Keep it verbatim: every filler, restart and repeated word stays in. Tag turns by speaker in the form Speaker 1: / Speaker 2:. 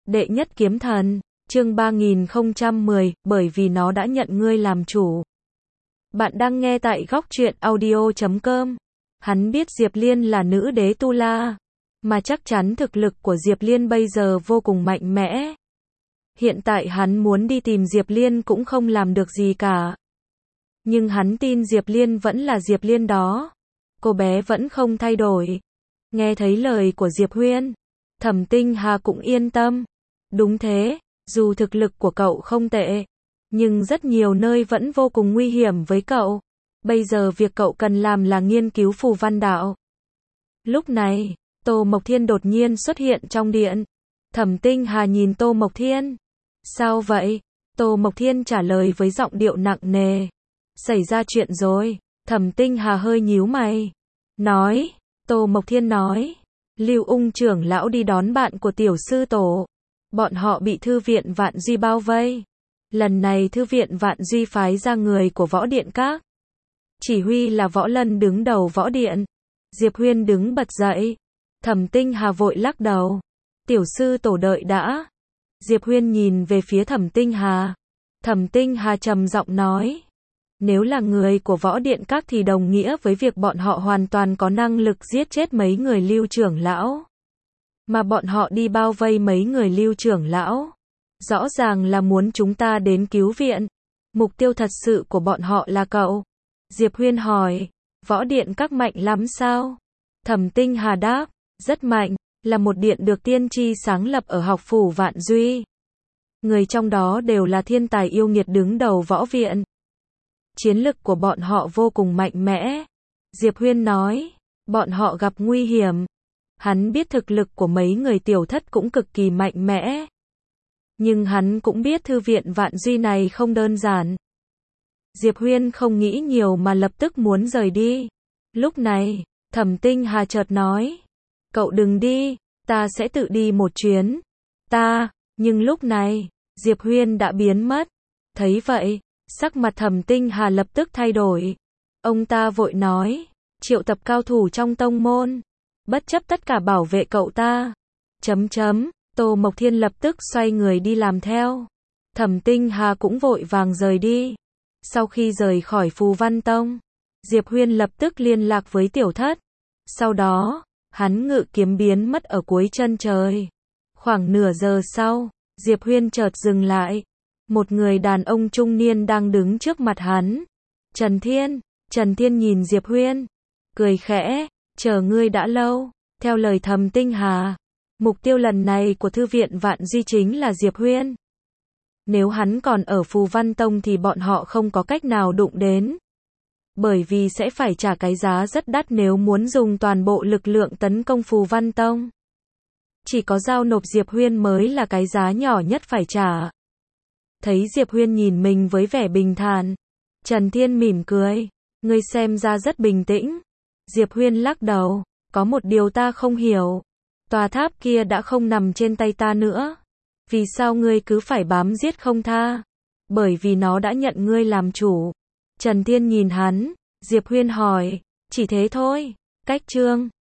Speaker 1: Đệ nhất kiếm thần, chương ba nghìn không trăm mười, bởi vì nó đã nhận ngươi làm chủ. Bạn đang nghe tại góc truyện audio chấm com. Hắn biết Diệp Liên là nữ đế Tu La, mà chắc chắn thực lực của Diệp Liên bây giờ vô cùng mạnh mẽ. Hiện tại hắn muốn đi tìm Diệp Liên cũng không làm được gì cả. Nhưng hắn tin Diệp Liên vẫn là Diệp Liên đó. Cô bé vẫn không thay đổi. Nghe thấy lời của Diệp Huyên, Thẩm Tinh Hà cũng yên tâm. Đúng thế, dù thực lực của cậu không tệ, nhưng rất nhiều nơi vẫn vô cùng nguy hiểm với cậu. Bây giờ việc cậu cần làm là nghiên cứu phù văn đạo. Lúc này, Tô Mộc Thiên đột nhiên xuất hiện trong điện. Thẩm Tinh Hà nhìn Tô Mộc Thiên. Sao vậy? Tô Mộc Thiên trả lời với giọng điệu nặng nề. Xảy ra chuyện rồi. Thẩm Tinh Hà hơi nhíu mày. Nói, Tô Mộc Thiên nói, Lưu Ung trưởng lão đi đón bạn của tiểu sư tổ. Bọn họ bị thư viện Vạn Duy bao vây. Lần này thư viện Vạn Duy phái ra người của võ điện các. Chỉ huy là Võ Lân đứng đầu võ điện. Diệp Huyên đứng bật dậy. Thẩm Tinh Hà vội lắc đầu. Tiểu sư tổ đợi đã. Diệp Huyên nhìn về phía Thẩm Tinh Hà. Thẩm Tinh Hà trầm giọng nói. Nếu là người của võ điện các thì đồng nghĩa với việc bọn họ hoàn toàn có năng lực giết chết mấy người Lưu trưởng lão. Mà bọn họ đi bao vây mấy người Lưu trưởng lão. Rõ ràng là muốn chúng ta đến cứu viện. Mục tiêu thật sự của bọn họ là cậu. Diệp Huyên hỏi, võ điện các mạnh lắm sao? Thẩm Tinh Hà đáp, rất mạnh, là một điện được tiên tri sáng lập ở học phủ Vạn Duy. Người trong đó đều là thiên tài yêu nghiệt đứng đầu võ viện. Chiến lực của bọn họ vô cùng mạnh mẽ. Diệp Huyên nói, bọn họ gặp nguy hiểm. Hắn biết thực lực của mấy người tiểu thất cũng cực kỳ mạnh mẽ. Nhưng hắn cũng biết thư viện Vạn Duy này không đơn giản. Diệp Huyên không nghĩ nhiều mà lập tức muốn rời đi. Lúc này, Thẩm Tinh Hà chợt nói, cậu đừng đi, ta sẽ tự đi một chuyến. Ta, nhưng lúc này, Diệp Huyên đã biến mất. Thấy vậy, sắc mặt Thẩm Tinh Hà lập tức thay đổi. Ông ta vội nói, triệu tập cao thủ trong tông môn, bất chấp tất cả bảo vệ cậu ta. Chấm chấm, Tô Mộc Thiên lập tức xoay người đi làm theo. Thẩm Tinh Hà cũng vội vàng rời đi. Sau khi rời khỏi Phù Văn Tông, Diệp Huyên lập tức liên lạc với tiểu thất. Sau đó, hắn ngự kiếm biến mất ở cuối chân trời. Khoảng nửa giờ sau, Diệp Huyên chợt dừng lại. Một người đàn ông trung niên đang đứng trước mặt hắn. Trần Thiên, Trần Thiên nhìn Diệp Huyên, cười khẽ, chờ ngươi đã lâu. Theo lời Thẩm Tinh Hà, mục tiêu lần này của thư viện Vạn Duy chính là Diệp Huyên. Nếu hắn còn ở Phù Văn Tông thì bọn họ không có cách nào đụng đến. Bởi vì sẽ phải trả cái giá rất đắt nếu muốn dùng toàn bộ lực lượng tấn công Phù Văn Tông. Chỉ có giao nộp Diệp Huyên mới là cái giá nhỏ nhất phải trả. Thấy Diệp Huyên nhìn mình với vẻ bình thản, Trần Thiên mỉm cười, ngươi xem ra rất bình tĩnh. Diệp Huyên lắc đầu, có một điều ta không hiểu. Tòa tháp kia đã không nằm trên tay ta nữa. Vì sao ngươi cứ phải bám giết không tha? Bởi vì nó đã nhận ngươi làm chủ. Trần Thiên nhìn hắn, Diệp Huyên hỏi, chỉ thế thôi. Cách chương